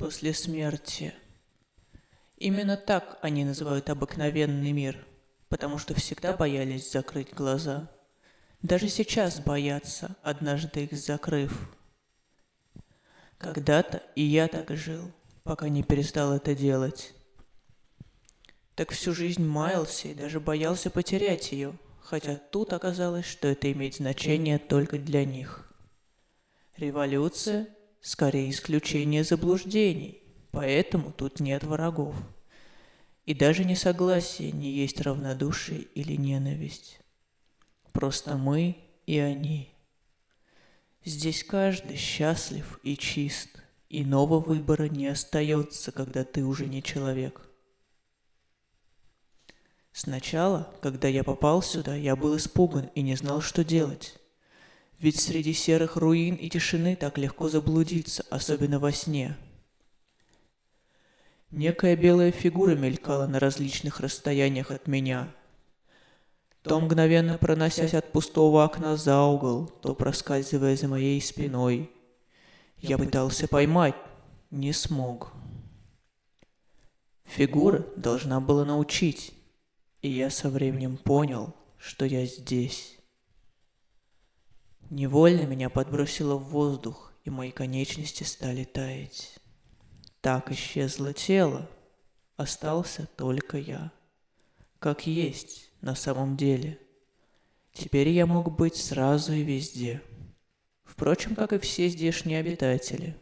после смерти. Именно так они называют обыкновенный мир, потому что всегда боялись закрыть глаза. Даже сейчас боятся, однажды их закрыв. Когда-то и я так жил, пока не перестал это делать. Так всю жизнь маялся и даже боялся потерять ее, хотя тут оказалось, что это имеет значение только для них. Революция – скорее исключение заблуждений, поэтому тут нет врагов. И даже несогласие не есть равнодушие или ненависть. Просто мы и они. Здесь каждый счастлив и чист, иного выбора не остается, когда ты уже не человек. Сначала, когда я попал сюда, я был испуган и не знал, что делать. Ведь среди серых руин и тишины так легко заблудиться, особенно во сне. Некая белая фигура мелькала на различных расстояниях от меня, то мгновенно проносясь от пустого окна за угол, то проскальзывая за моей спиной. Я пытался поймать, не смог. Фигура должна была научить, и я со временем понял, что я здесь. Невольно меня подбросило в воздух, и мои конечности стали таять. Так исчезло тело, остался только я. Как есть на самом деле. Теперь я мог быть сразу и везде. Впрочем, как и все здешние обитатели.